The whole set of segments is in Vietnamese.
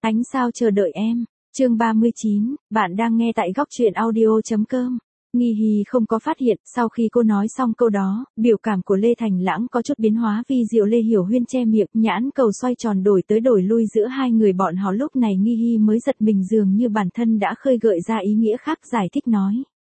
Ánh sao chờ đợi em. Chương 39, bạn đang nghe tại góc truyện audio.com. Nghi Hi không có phát hiện, sau khi cô nói xong câu đó, biểu cảm của Lê Thành Lãng có chút biến hóa vi diệu. Lê Hiểu Huyên che miệng, nhãn cầu xoay tròn đổi tới đổi lui giữa hai người bọn họ. Lúc này Nghi Hi mới giật mình, dường như bản thân đã khơi gợi ra ý nghĩa khác, giải thích nói.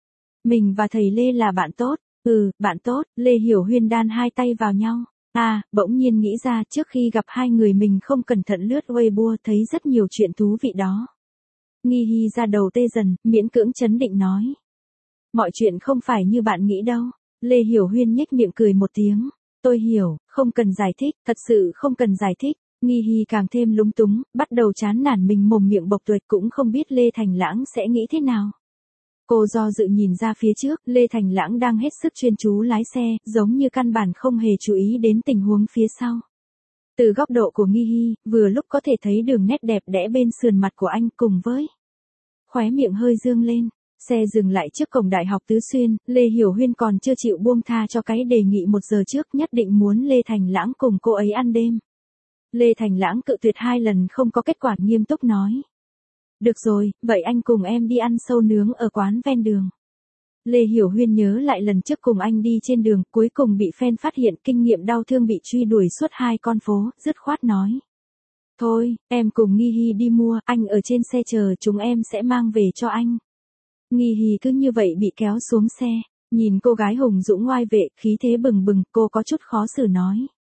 Mình và thầy Lê là bạn tốt. Bạn tốt. Lê Hiểu Huyên đan hai tay vào nhau. Bỗng nhiên nghĩ ra trước khi gặp hai người mình không cẩn thận lướt Weibo thấy rất nhiều chuyện thú vị đó. Nghi Hi ra đầu tê dần, miễn cưỡng trấn định nói. Mọi chuyện không phải như bạn nghĩ đâu. Lê Hiểu Huyên nhếch miệng cười một tiếng. Tôi hiểu, không cần giải thích, thật sự không cần giải thích. Nghi Hi càng thêm lúng túng, bắt đầu chán nản, mình mồm miệng bộc tuệt cũng không biết Lê Thành Lãng sẽ nghĩ thế nào. Cô do dự nhìn ra phía trước, Lê Thành Lãng đang hết sức chuyên chú lái xe, giống như căn bản không hề chú ý đến tình huống phía sau. Từ góc độ của Nghi Hi, vừa lúc có thể thấy đường nét đẹp đẽ bên sườn mặt của anh cùng với khóe miệng hơi dương lên. Xe dừng lại trước cổng Đại học Tứ Xuyên, Lê Hiểu Huyên còn chưa chịu buông tha cho cái đề nghị 1 giờ trước, nhất định muốn Lê Thành Lãng cùng cô ấy ăn đêm. Lê Thành Lãng cự tuyệt 2 lần không có kết quả, nghiêm túc nói. Được rồi, vậy anh cùng em đi ăn sâu nướng ở quán ven đường. Lê Hiểu Huyên nhớ lại lần trước cùng anh đi trên đường, cuối cùng bị fan phát hiện, kinh nghiệm đau thương bị truy đuổi suốt 2 con phố, dứt khoát nói. Thôi, em cùng Nghi Hi đi mua, anh ở trên xe chờ, chúng em sẽ mang về cho anh. Nghi Hi cứ như vậy bị kéo xuống xe, nhìn cô gái hùng dũng ngoai vệ, khí thế bừng bừng, cô có chút khó xử nói.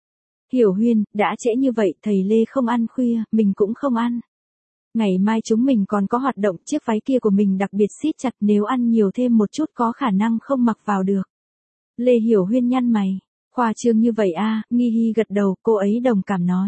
Hiểu Huyên, đã trễ như vậy, thầy Lê không ăn khuya, mình cũng không ăn. Ngày mai chúng mình còn có hoạt động, chiếc váy kia của mình đặc biệt siết chặt, nếu ăn nhiều thêm một chút có khả năng không mặc vào được. Lê Hiểu Huyên nhăn mày, khoa trương như vậy Nghi Hi gật đầu, cô ấy đồng cảm nói.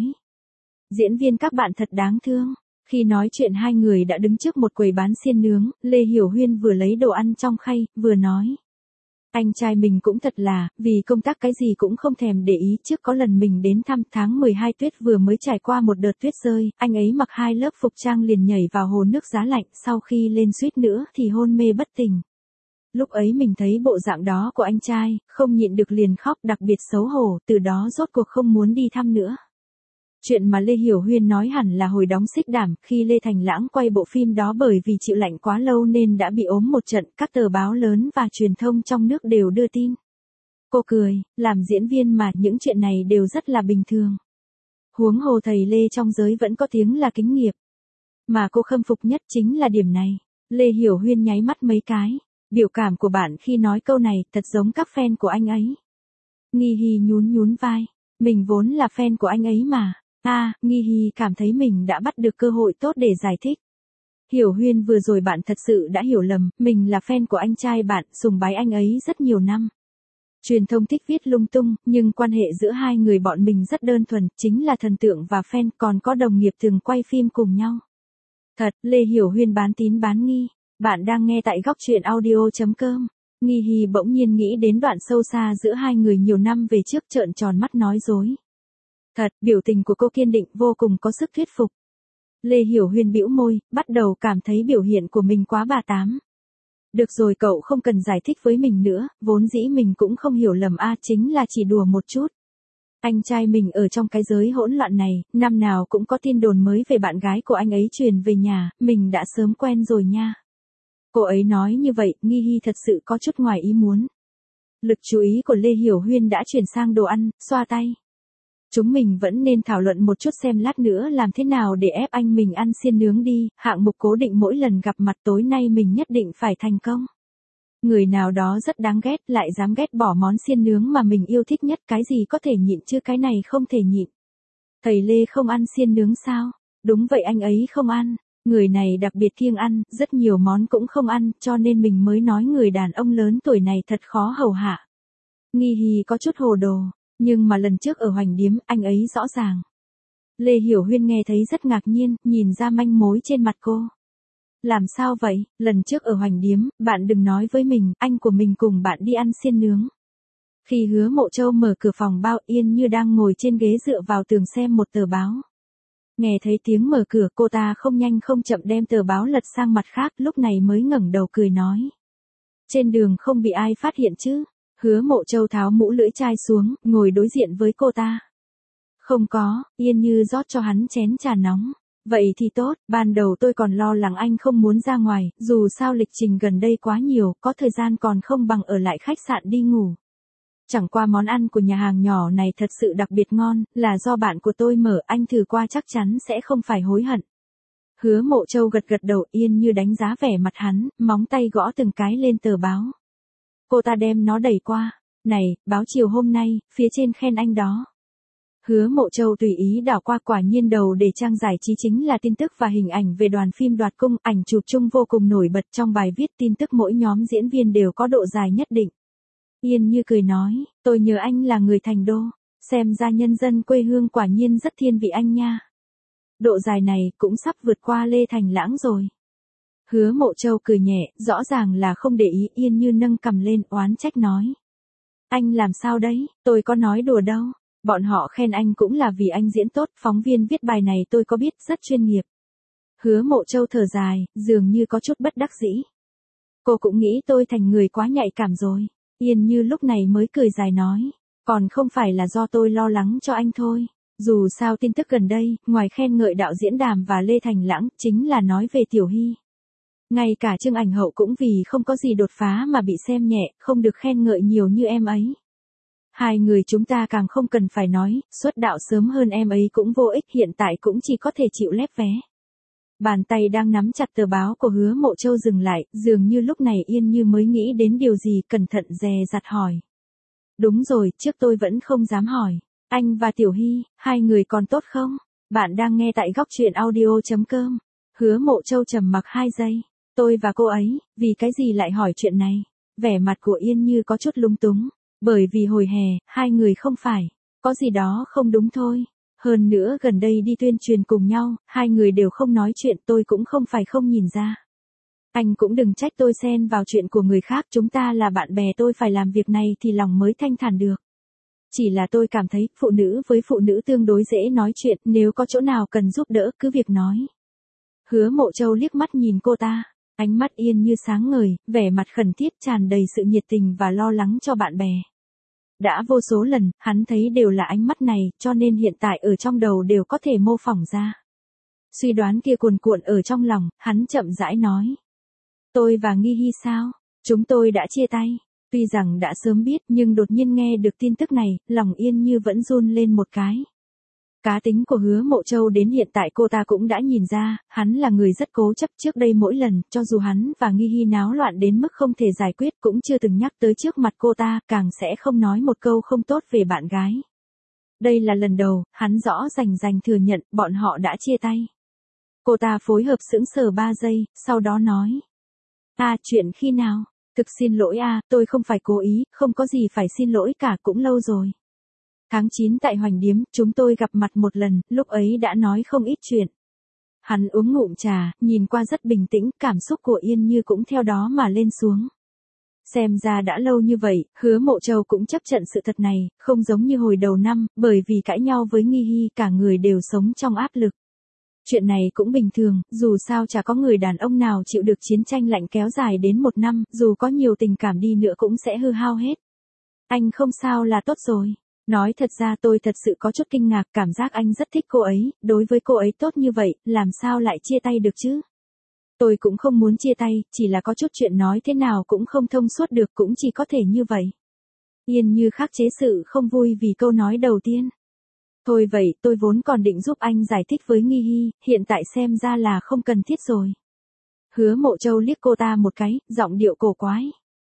Diễn viên các bạn thật đáng thương. Khi nói chuyện hai người đã đứng trước một quầy bán xiên nướng, Lê Hiểu Huyên vừa lấy đồ ăn trong khay, vừa nói. Anh trai mình cũng thật là, vì công tác cái gì cũng không thèm để ý, trước có lần mình đến thăm tháng 12 tuyết vừa mới trải qua một đợt tuyết rơi, anh ấy mặc 2 lớp phục trang liền nhảy vào hồ nước giá lạnh, sau khi lên suýt nữa thì hôn mê bất tỉnh. Lúc ấy mình thấy bộ dạng đó của anh trai, không nhịn được liền khóc, đặc biệt xấu hổ, từ đó rốt cuộc không muốn đi thăm nữa. Chuyện mà Lê Hiểu Huyên nói hẳn là hồi đóng Xích Đảm, khi Lê Thành Lãng quay bộ phim đó bởi vì chịu lạnh quá lâu nên đã bị ốm một trận, các tờ báo lớn và truyền thông trong nước đều đưa tin. Cô cười, làm diễn viên mà, những chuyện này đều rất là bình thường. Huống hồ thầy Lê trong giới vẫn có tiếng là kính nghiệp. Mà cô khâm phục nhất chính là điểm này. Lê Hiểu Huyên nháy mắt mấy cái. Biểu cảm của bạn khi nói câu này thật giống các fan của anh ấy. Nghi Hi nhún vai. Mình vốn là fan của anh ấy mà. Nghi Hi cảm thấy mình đã bắt được cơ hội tốt để giải thích. Hiểu Huyên, vừa rồi bạn thật sự đã hiểu lầm, mình là fan của anh trai bạn, sùng bái anh ấy rất nhiều năm. Truyền thông thích viết lung tung, nhưng quan hệ giữa hai người bọn mình rất đơn thuần, chính là thần tượng và fan, còn có đồng nghiệp thường quay phim cùng nhau. Thật, Lê Hiểu Huyên bán tín bán nghi. Bạn đang nghe tại góc truyện audio.com. Nghi Hi bỗng nhiên nghĩ đến đoạn sâu xa giữa hai người nhiều năm về trước, trợn tròn mắt nói dối. Thật, biểu tình của cô kiên định, vô cùng có sức thuyết phục. Lê Hiểu Huyên bĩu môi, bắt đầu cảm thấy biểu hiện của mình quá bà tám. Được rồi, cậu không cần giải thích với mình nữa, vốn dĩ mình cũng không hiểu lầm chính là chỉ đùa một chút. Anh trai mình ở trong cái giới hỗn loạn này, năm nào cũng có tin đồn mới về bạn gái của anh ấy truyền về nhà, mình đã sớm quen rồi nha. Cô ấy nói như vậy, Nghi Hi thật sự có chút ngoài ý muốn. Lực chú ý của Lê Hiểu Huyên đã chuyển sang đồ ăn, xoa tay. Chúng mình vẫn nên thảo luận một chút xem lát nữa làm thế nào để ép anh mình ăn xiên nướng đi, hạng mục cố định mỗi lần gặp mặt, tối nay mình nhất định phải thành công. Người nào đó rất đáng ghét, lại dám ghét bỏ món xiên nướng mà mình yêu thích nhất, cái gì có thể nhịn chứ, cái này không thể nhịn. Thầy Lê không ăn xiên nướng sao? Đúng vậy, anh ấy không ăn. Người này đặc biệt kiêng ăn, rất nhiều món cũng không ăn, cho nên mình mới nói người đàn ông lớn tuổi này thật khó hầu hạ. Nghi Hi có chút hồ đồ. Nhưng mà lần trước ở Hoành Điếm, anh ấy rõ ràng. Lê Hiểu Huyên nghe thấy rất ngạc nhiên, nhìn ra manh mối trên mặt cô. Làm sao vậy, lần trước ở Hoành Điếm, bạn đừng nói với mình, anh của mình cùng bạn đi ăn xiên nướng. Khi Hứa Mộ Châu mở cửa phòng bao, Yên Như đang ngồi trên ghế dựa vào tường xem một tờ báo. Nghe thấy tiếng mở cửa, cô ta không nhanh không chậm đem tờ báo lật sang mặt khác, lúc này mới ngẩng đầu cười nói. Trên đường không bị ai phát hiện chứ? Hứa Mộ Châu tháo mũ lưỡi chai xuống, ngồi đối diện với cô ta. Không có, Yên Như rót cho hắn chén trà nóng. Vậy thì tốt, ban đầu tôi còn lo lắng anh không muốn ra ngoài, dù sao lịch trình gần đây quá nhiều, có thời gian còn không bằng ở lại khách sạn đi ngủ. Chẳng qua món ăn của nhà hàng nhỏ này thật sự đặc biệt ngon, là do bạn của tôi mở, anh thử qua chắc chắn sẽ không phải hối hận. Hứa Mộ Châu gật gật đầu, Yên Như đánh giá vẻ mặt hắn, móng tay gõ từng cái lên tờ báo. Cô ta đem nó đẩy qua. Này, báo chiều hôm nay, phía trên khen anh đó. Hứa Mộ Châu tùy ý đảo qua, quả nhiên đầu đề trang giải trí chính là tin tức và hình ảnh về đoàn phim Đoạt Cung, ảnh chụp chung vô cùng nổi bật. Trong bài viết tin tức mỗi nhóm diễn viên đều có độ dài nhất định. Yên Như cười nói, tôi nhớ anh là người thành đô, xem ra nhân dân quê hương quả nhiên rất thiên vị anh nha. Độ dài này cũng sắp vượt qua Lê Thành Lãng rồi. Hứa Mộ Châu cười nhẹ, rõ ràng là không để ý. Yên Như nâng cằm lên oán trách nói. Anh làm sao đấy, tôi có nói đùa đâu. Bọn họ khen anh cũng là vì anh diễn tốt, phóng viên viết bài này tôi có biết, rất chuyên nghiệp. Hứa Mộ Châu thở dài, dường như có chút bất đắc dĩ. Cô cũng nghĩ tôi thành người quá nhạy cảm rồi. Yên Như lúc này mới cười dài nói. Còn không phải là do tôi lo lắng cho anh thôi. Dù sao tin tức gần đây, ngoài khen ngợi đạo diễn Đàm và Lê Thành Lãng, chính là nói về Tiểu Hy. Ngay cả Trương Ảnh Hậu cũng vì không có gì đột phá mà bị xem nhẹ, không được khen ngợi nhiều như em ấy. Hai người chúng ta càng không cần phải nói, xuất đạo sớm hơn em ấy cũng vô ích, hiện tại cũng chỉ có thể chịu lép vé. Bàn tay đang nắm chặt tờ báo của Hứa Mộ Châu dừng lại, dường như lúc này Yên Như mới nghĩ đến điều gì, cẩn thận dè dặt hỏi. Đúng rồi, trước tôi vẫn không dám hỏi. Anh và Tiểu Hy, hai người còn tốt không? Bạn đang nghe tại góc truyện audio.com. Hứa Mộ Châu trầm mặc 2 giây. Tôi và cô ấy, vì cái gì lại hỏi chuyện này? Vẻ mặt của Yên Như có chút lung túng. Bởi vì hồi hè, hai người không phải. Có gì đó không đúng thôi. Hơn nữa gần đây đi tuyên truyền cùng nhau, hai người đều không nói chuyện, tôi cũng không phải không nhìn ra. Anh cũng đừng trách tôi xen vào chuyện của người khác, chúng ta là bạn bè, tôi phải làm việc này thì lòng mới thanh thản được. Chỉ là tôi cảm thấy, phụ nữ với phụ nữ tương đối dễ nói chuyện, nếu có chỗ nào cần giúp đỡ, cứ việc nói. Hứa Mộ Châu liếc mắt nhìn cô ta, ánh mắt Yên Như sáng ngời, vẻ mặt khẩn thiết tràn đầy sự nhiệt tình và lo lắng cho bạn bè. Đã vô số lần, hắn thấy đều là ánh mắt này, cho nên hiện tại ở trong đầu đều có thể mô phỏng ra. Suy đoán kia cuồn cuộn ở trong lòng, hắn chậm rãi nói. Tôi và Nghi Hy sao? Chúng tôi đã chia tay. Tuy rằng đã sớm biết nhưng đột nhiên nghe được tin tức này, lòng Yên Như vẫn run lên một cái. Cá tính của Hứa Mộ Châu đến hiện tại cô ta cũng đã nhìn ra, hắn là người rất cố chấp. Trước đây mỗi lần, cho dù hắn và Nghi Hy náo loạn đến mức không thể giải quyết cũng chưa từng nhắc tới trước mặt cô ta, càng sẽ không nói một câu không tốt về bạn gái. Đây là lần đầu, hắn rõ rành thừa nhận bọn họ đã chia tay. Cô ta phối hợp sững sờ 3 giây, sau đó nói. Chuyện khi nào? Thực xin lỗi tôi không phải cố ý, không có gì phải xin lỗi cả, cũng lâu rồi. Tháng 9 tại Hoành Điếm, chúng tôi gặp mặt một lần, lúc ấy đã nói không ít chuyện. Hắn uống ngụm trà, nhìn qua rất bình tĩnh, cảm xúc của Yên Như cũng theo đó mà lên xuống. Xem ra đã lâu như vậy, Hứa Mộ Châu cũng chấp nhận sự thật này, không giống như hồi đầu năm, bởi vì cãi nhau với Nghi Hy cả người đều sống trong áp lực. Chuyện này cũng bình thường, dù sao chả có người đàn ông nào chịu được chiến tranh lạnh kéo dài đến 1 năm, dù có nhiều tình cảm đi nữa cũng sẽ hư hao hết. Anh không sao là tốt rồi. Nói thật ra tôi thật sự có chút kinh ngạc, cảm giác anh rất thích cô ấy, đối với cô ấy tốt như vậy, làm sao lại chia tay được chứ? Tôi cũng không muốn chia tay, chỉ là có chút chuyện nói thế nào cũng không thông suốt được, cũng chỉ có thể như vậy. Yên Như khắc chế sự không vui vì câu nói đầu tiên. Thôi vậy, tôi vốn còn định giúp anh giải thích với Nghi Hy, hiện tại xem ra là không cần thiết rồi. Hứa Mộ Châu liếc cô ta một cái, giọng điệu cổ quái.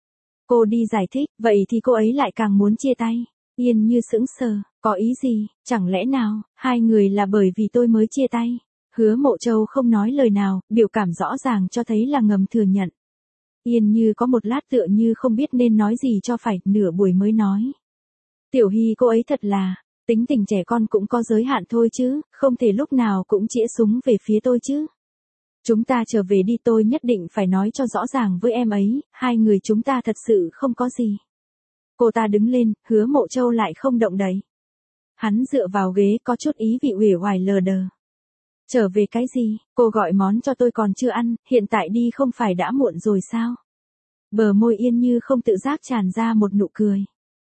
Cô đi giải thích, vậy thì cô ấy lại càng muốn chia tay. Yên Như sững sờ, có ý gì, chẳng lẽ nào, hai người là bởi vì tôi mới chia tay. Hứa Mộ Châu không nói lời nào, biểu cảm rõ ràng cho thấy là ngầm thừa nhận. Yên Như có một lát tựa như không biết nên nói gì cho phải, nửa buổi mới nói. Tiểu Hy cô ấy thật là, tính tình trẻ con cũng có giới hạn thôi chứ, không thể lúc nào cũng chĩa súng về phía tôi chứ. Chúng ta trở về đi, tôi nhất định phải nói cho rõ ràng với em ấy, hai người chúng ta thật sự không có gì. Cô ta đứng lên, Hứa Mộ Châu lại không động đậy. Hắn dựa vào ghế có chút ý vị uể oải lờ đờ. Trở về cái gì, cô gọi món cho tôi còn chưa ăn, hiện tại đi không phải đã muộn rồi sao? Bờ môi Yên Như không tự giác tràn ra một nụ cười.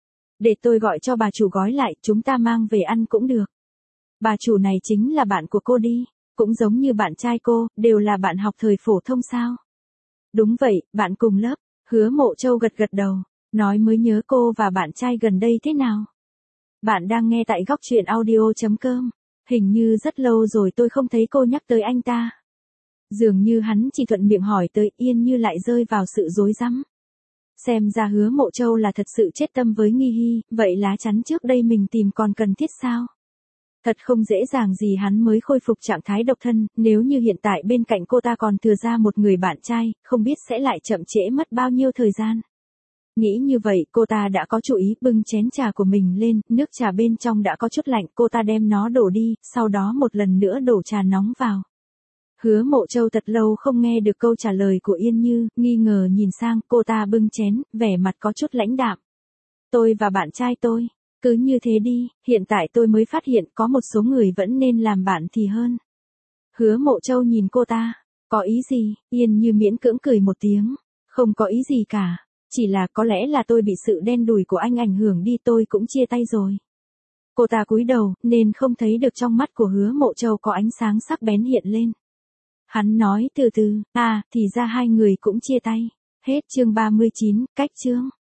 Để tôi gọi cho bà chủ gói lại, chúng ta mang về ăn cũng được. Bà chủ này chính là bạn của cô đi. Cũng giống như bạn trai cô, đều là bạn học thời phổ thông sao? Đúng vậy, bạn cùng lớp. Hứa Mộ Châu gật gật đầu, nói mới nhớ cô và bạn trai gần đây thế nào. Bạn đang nghe tại góc chuyện audio.com. Hình như rất lâu rồi tôi không thấy cô nhắc tới anh ta. Dường như hắn chỉ thuận miệng hỏi tới, Yên Như lại rơi vào sự rối rắm. Xem ra Hứa Mộ Châu là thật sự chết tâm với Nghi Hy, vậy lá chắn trước đây mình tìm còn cần thiết sao? Thật không dễ dàng gì hắn mới khôi phục trạng thái độc thân, nếu như hiện tại bên cạnh cô ta còn thừa ra một người bạn trai, không biết sẽ lại chậm trễ mất bao nhiêu thời gian. Nghĩ như vậy, cô ta đã có chủ ý bưng chén trà của mình lên, nước trà bên trong đã có chút lạnh, cô ta đem nó đổ đi, sau đó một lần nữa đổ trà nóng vào. Hứa Mộ Châu thật lâu không nghe được câu trả lời của Yên Như, nghi ngờ nhìn sang, cô ta bưng chén, vẻ mặt có chút lãnh đạm. Tôi và bạn trai tôi, cứ như thế đi, hiện tại tôi mới phát hiện có một số người vẫn nên làm bạn thì hơn. Hứa Mộ Châu nhìn cô ta, có ý gì? Yên Như miễn cưỡng cười một tiếng, không có ý gì cả, chỉ là có lẽ là tôi bị sự đen đủi của anh ảnh hưởng đi, tôi cũng chia tay rồi. Cô ta cúi đầu, nên không thấy được trong mắt của Hứa Mộ Châu có ánh sáng sắc bén hiện lên. Hắn nói từ từ, thì ra hai người cũng chia tay. Hết chương 39, cách chương.